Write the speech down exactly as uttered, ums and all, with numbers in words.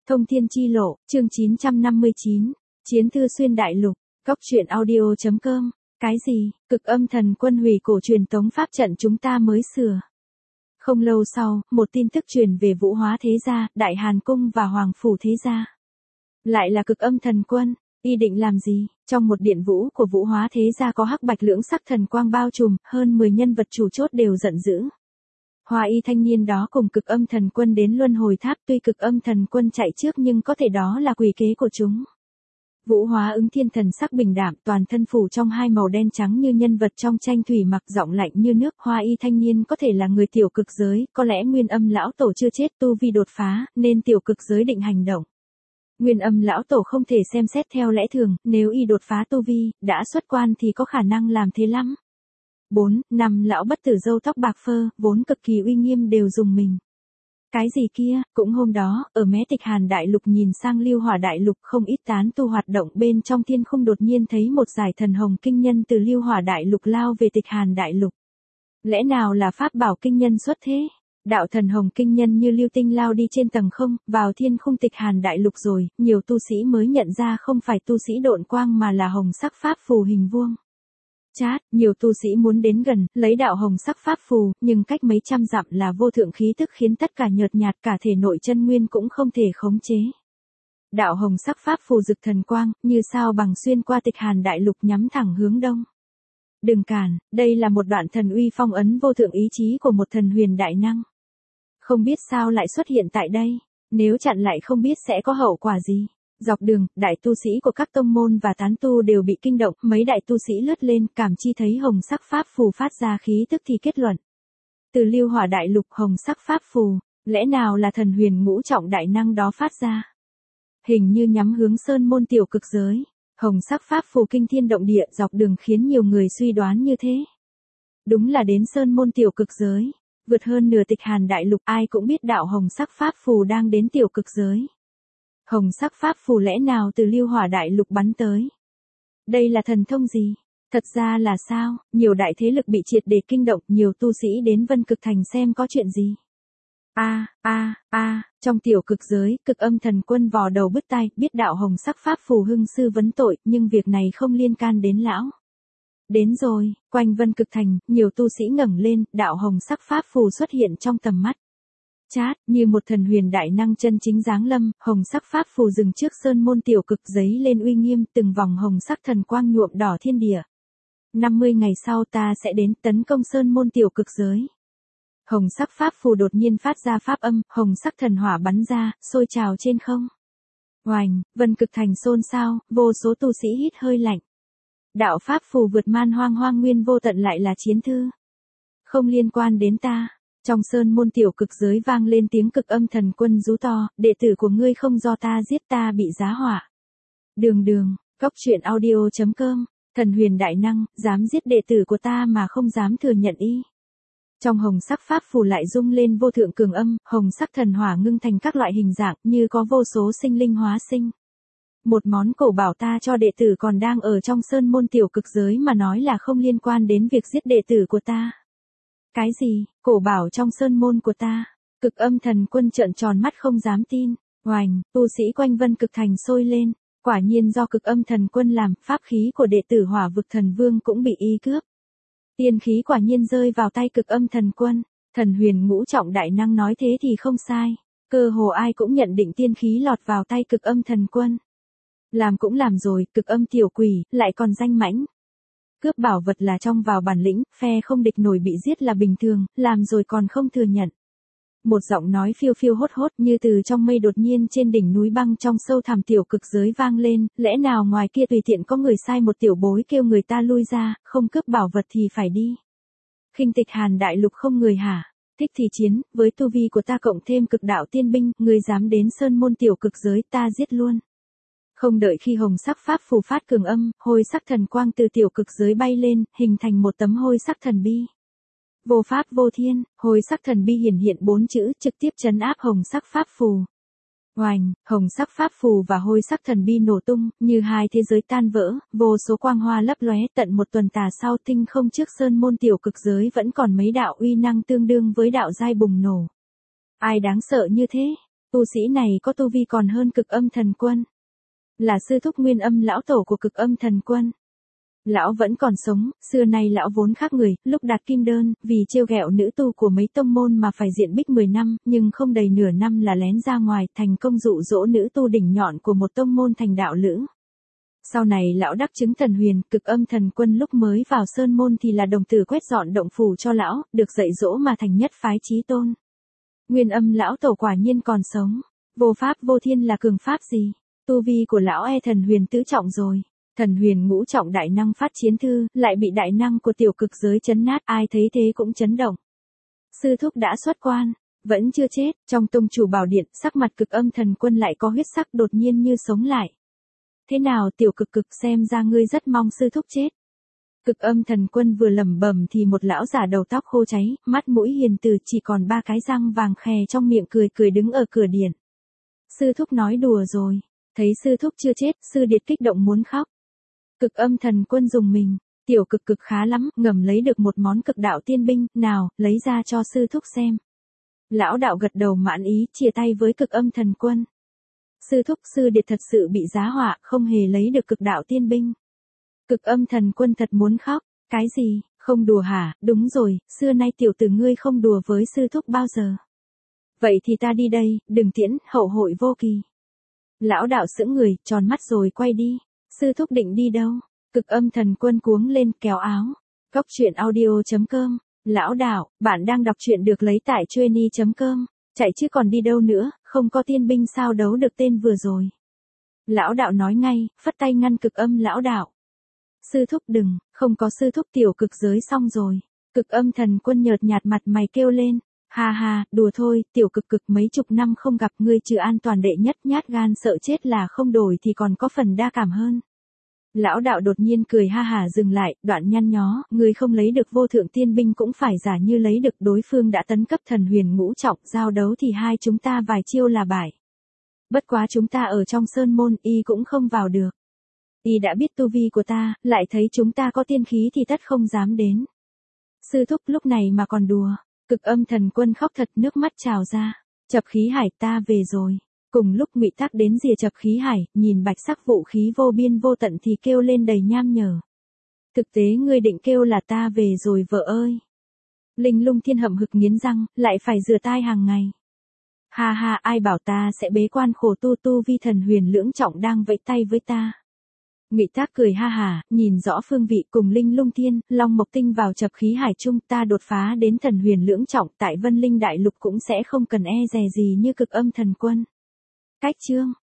Thông thiên chi lộ, chương chín trăm năm mươi chín, Chiến thư xuyên đại lục, Cốc truyện audio chấm com. Cái gì, cực âm thần quân hủy cổ truyền tống pháp trận chúng ta mới sửa. Không lâu sau, một tin tức truyền về Vũ Hóa Thế Gia, Đại Hàn Cung và Hoàng Phủ Thế Gia. Lại là cực âm thần quân, y định làm gì? Trong một điện vũ của Vũ Hóa Thế Gia có hắc bạch lưỡng sắc thần quang bao trùm, hơn mười nhân vật chủ chốt đều giận dữ. Hoa y thanh niên đó cùng cực âm thần quân đến luân hồi tháp, tuy cực âm thần quân chạy trước nhưng có thể đó là quỷ kế của chúng. Vũ Hóa ứng thiên thần sắc bình đạm, toàn thân phủ trong hai màu đen trắng như nhân vật trong tranh thủy mặc, giọng lạnh như nước. Hoa y thanh niên có thể là người tiểu cực giới, có lẽ Nguyên Âm lão tổ chưa chết, tu vi đột phá, nên tiểu cực giới định hành động. Nguyên Âm lão tổ không thể xem xét theo lẽ thường, nếu y đột phá tu vi, đã xuất quan thì có khả năng làm thế lắm. Bốn, năm lão bất tử râu tóc bạc phơ, vốn cực kỳ uy nghiêm đều dùng mình. Cái gì kia, cũng hôm đó, ở mé Tịch Hàn đại lục nhìn sang Lưu Hỏa đại lục, không ít tán tu hoạt động bên trong thiên khung đột nhiên thấy một dải thần hồng kinh nhân từ Lưu Hỏa đại lục lao về Tịch Hàn đại lục. Lẽ nào là pháp bảo kinh nhân xuất thế? Đạo thần hồng kinh nhân như lưu tinh lao đi trên tầng không, vào thiên khung Tịch Hàn đại lục rồi, nhiều tu sĩ mới nhận ra không phải tu sĩ độn quang mà là hồng sắc pháp phù hình vuông. Chát, nhiều tu sĩ muốn đến gần, lấy đạo hồng sắc pháp phù, nhưng cách mấy trăm dặm là vô thượng khí tức khiến tất cả nhợt nhạt, cả thể nội chân nguyên cũng không thể khống chế. Đạo hồng sắc pháp phù rực thần quang, như sao bằng xuyên qua Tịch Hàn đại lục nhắm thẳng hướng đông. Đừng cản, đây là một đoạn thần uy phong ấn vô thượng ý chí của một thần huyền đại năng. Không biết sao lại xuất hiện tại đây, nếu chặn lại không biết sẽ có hậu quả gì. Dọc đường, đại tu sĩ của các tông môn và tán tu đều bị kinh động, mấy đại tu sĩ lướt lên, cảm chi thấy hồng sắc pháp phù phát ra khí tức thì kết luận. Từ Lưu Hỏa đại lục hồng sắc pháp phù, lẽ nào là thần huyền ngũ trọng đại năng đó phát ra? Hình như nhắm hướng sơn môn tiểu cực giới, hồng sắc pháp phù kinh thiên động địa dọc đường khiến nhiều người suy đoán như thế. Đúng là đến sơn môn tiểu cực giới, vượt hơn nửa Tịch Hàn đại lục, ai cũng biết đạo hồng sắc pháp phù đang đến tiểu cực giới. Hồng sắc pháp phù lẽ nào từ Lưu Hỏa đại lục bắn tới? Đây là thần thông gì? Thật ra là sao? Nhiều đại thế lực bị triệt để kinh động, nhiều tu sĩ đến Vân Cực Thành xem có chuyện gì. A a a, trong tiểu cực giới, cực âm thần quân vò đầu bứt tai, biết đạo hồng sắc pháp phù hưng sư vấn tội, nhưng việc này không liên can đến lão. Đến rồi, quanh Vân Cực Thành, nhiều tu sĩ ngẩng lên, đạo hồng sắc pháp phù xuất hiện trong tầm mắt. Chát, như một thần huyền đại năng chân chính giáng lâm, hồng sắc pháp phù dừng trước sơn môn tiểu cực giấy lên uy nghiêm, từng vòng hồng sắc thần quang nhuộm đỏ thiên địa. năm mươi ngày sau ta sẽ đến tấn công sơn môn tiểu cực giới. Hồng sắc pháp phù đột nhiên phát ra pháp âm, hồng sắc thần hỏa bắn ra, sôi trào trên không. Oành, Vân Cực Thành xôn xao, vô số tu sĩ hít hơi lạnh. Đạo pháp phù vượt man hoang hoang nguyên vô tận lại là chiến thư. Không liên quan đến ta. Trong sơn môn tiểu cực giới vang lên tiếng cực âm thần quân rú to, đệ tử của ngươi không do ta giết ta bị giá họa. Đường đường, Cốc truyện audio chấm com, thần huyền đại năng, dám giết đệ tử của ta mà không dám thừa nhận y. Trong hồng sắc pháp phù lại rung lên vô thượng cường âm, hồng sắc thần hỏa ngưng thành các loại hình dạng như có vô số sinh linh hóa sinh. Một món cổ bảo ta cho đệ tử còn đang ở trong sơn môn tiểu cực giới mà nói là không liên quan đến việc giết đệ tử của ta. Cái gì, cổ bảo trong sơn môn của ta? Cực âm thần quân trợn tròn mắt không dám tin. Oành, tu sĩ quanh Vân Cực Thành sôi lên. Quả nhiên do cực âm thần quân làm, pháp khí của đệ tử Hỏa Vực Thần Vương cũng bị y cướp. Tiên khí quả nhiên rơi vào tay cực âm thần quân. Thần huyền ngũ trọng đại năng nói thế thì không sai. Cơ hồ ai cũng nhận định tiên khí lọt vào tay cực âm thần quân. Làm cũng làm rồi, cực âm tiểu quỷ, lại còn danh mãnh. Cướp bảo vật là trong vào bản lĩnh, phe không địch nổi bị giết là bình thường, làm rồi còn không thừa nhận. Một giọng nói phiêu phiêu hốt hốt như từ trong mây đột nhiên trên đỉnh núi băng trong sâu thẳm tiểu cực giới vang lên, lẽ nào ngoài kia tùy tiện có người sai một tiểu bối kêu người ta lui ra, không cướp bảo vật thì phải đi. Khinh Tịch Hàn đại lục không người hả? Thích thì chiến, với tu vi của ta cộng thêm cực đạo tiên binh, người dám đến sơn môn tiểu cực giới ta giết luôn. Không đợi khi hồng sắc pháp phù phát cường âm, hôi sắc thần quang từ tiểu cực giới bay lên, hình thành một tấm hôi sắc thần bi. Vô pháp vô thiên, hôi sắc thần bi hiển hiện bốn chữ, trực tiếp trấn áp hồng sắc pháp phù. Oành, hồng sắc pháp phù và hôi sắc thần bi nổ tung, như hai thế giới tan vỡ, vô số quang hoa lấp lóe, tận một tuần tà sau tinh không trước sơn môn tiểu cực giới vẫn còn mấy đạo uy năng tương đương với đạo giai bùng nổ. Ai đáng sợ như thế? Tu sĩ này có tu vi còn hơn Cực Âm Thần Quân. Là sư thúc Nguyên Âm lão tổ của Cực Âm Thần Quân. Lão vẫn còn sống, xưa nay lão vốn khác người, lúc đạt kim đơn, vì trêu ghẹo nữ tu của mấy tông môn mà phải diện bích mười năm, nhưng không đầy nửa năm là lén ra ngoài, thành công dụ dỗ nữ tu đỉnh nhọn của một tông môn thành đạo lữ. Sau này lão đắc chứng thần huyền, Cực Âm Thần Quân lúc mới vào sơn môn thì là đồng tử quét dọn động phủ cho lão, được dạy dỗ mà thành nhất phái chí tôn. Nguyên Âm lão tổ quả nhiên còn sống, vô pháp vô thiên là cường pháp gì? Tu vi của lão e thần huyền tứ trọng rồi. Thần huyền ngũ trọng đại năng phát chiến thư, lại bị đại năng của tiểu cực giới chấn nát, ai thấy thế cũng chấn động. Sư thúc đã xuất quan, vẫn chưa chết, trong tông chủ bảo điện, sắc mặt Cực Âm Thần Quân lại có huyết sắc đột nhiên như sống lại. Thế nào tiểu cực cực, xem ra ngươi rất mong sư thúc chết. Cực Âm Thần Quân vừa lẩm bẩm thì một lão giả đầu tóc khô cháy, mắt mũi hiền từ, chỉ còn ba cái răng vàng khè trong miệng cười cười đứng ở cửa điện. Sư thúc nói đùa rồi, thấy sư thúc chưa chết, sư điệt kích động muốn khóc. Cực Âm Thần Quân dùng mình, tiểu cực cực khá lắm, ngầm lấy được một món cực đạo tiên binh, nào, lấy ra cho sư thúc xem. Lão đạo gật đầu mãn ý, chia tay với Cực Âm Thần Quân. Sư thúc sư điệt thật sự bị giá họa, không hề lấy được cực đạo tiên binh. Cực Âm Thần Quân thật muốn khóc, cái gì, không đùa hả, đúng rồi, xưa nay tiểu tử ngươi không đùa với sư thúc bao giờ. Vậy thì ta đi đây, đừng tiễn, hậu hội vô kỳ. Lão đạo sững người, tròn mắt rồi quay đi. Sư thúc định đi đâu? Cực Âm Thần Quân cuống lên kéo áo. Góc truyện audio chấm com. Lão đạo, bạn đang đọc truyện được lấy tại chueny chấm com. Chạy chứ còn đi đâu nữa, không có tiên binh sao đấu được tên vừa rồi. Lão đạo nói ngay, phất tay ngăn Cực Âm lão đạo. Sư thúc đừng, không có sư thúc tiểu cực giới xong rồi. Cực Âm Thần Quân nhợt nhạt mặt mày kêu lên. Ha ha, đùa thôi, tiểu cực cực mấy chục năm không gặp ngươi trừ an toàn đệ nhất nhát gan sợ chết là không đổi thì còn có phần đa cảm hơn. Lão đạo đột nhiên cười ha hả dừng lại, đoạn nhăn nhó, ngươi không lấy được vô thượng tiên binh cũng phải giả như lấy được, đối phương đã tấn cấp thần huyền ngũ trọng, giao đấu thì hai chúng ta vài chiêu là bại. Bất quá chúng ta ở trong sơn môn, y cũng không vào được. Y đã biết tu vi của ta, lại thấy chúng ta có tiên khí thì tất không dám đến. Sư thúc lúc này mà còn đùa. Cực Âm Thần Quân khóc thật, nước mắt trào ra. Chập khí hải, ta về rồi. Cùng lúc Ngụy Tắc đến rìa chập khí hải, nhìn bạch sắc vũ khí vô biên vô tận thì kêu lên đầy nham nhở. Thực tế ngươi định kêu là ta về rồi vợ ơi. Linh Lung Thiên hậm hực nghiến răng, lại phải rửa tai hàng ngày. Ha ha, ai bảo ta sẽ bế quan khổ tu, tu vi thần huyền lưỡng trọng đang vẫy tay với ta. Ngụy Tắc cười ha hả, nhìn rõ phương vị, cùng Linh Lung Thiên, Long Mộc Tinh vào chập khí hải chung, ta đột phá đến thần huyền lưỡng trọng, tại Vân Linh Đại Lục cũng sẽ không cần e dè gì như Cực Âm Thần Quân. Cách chương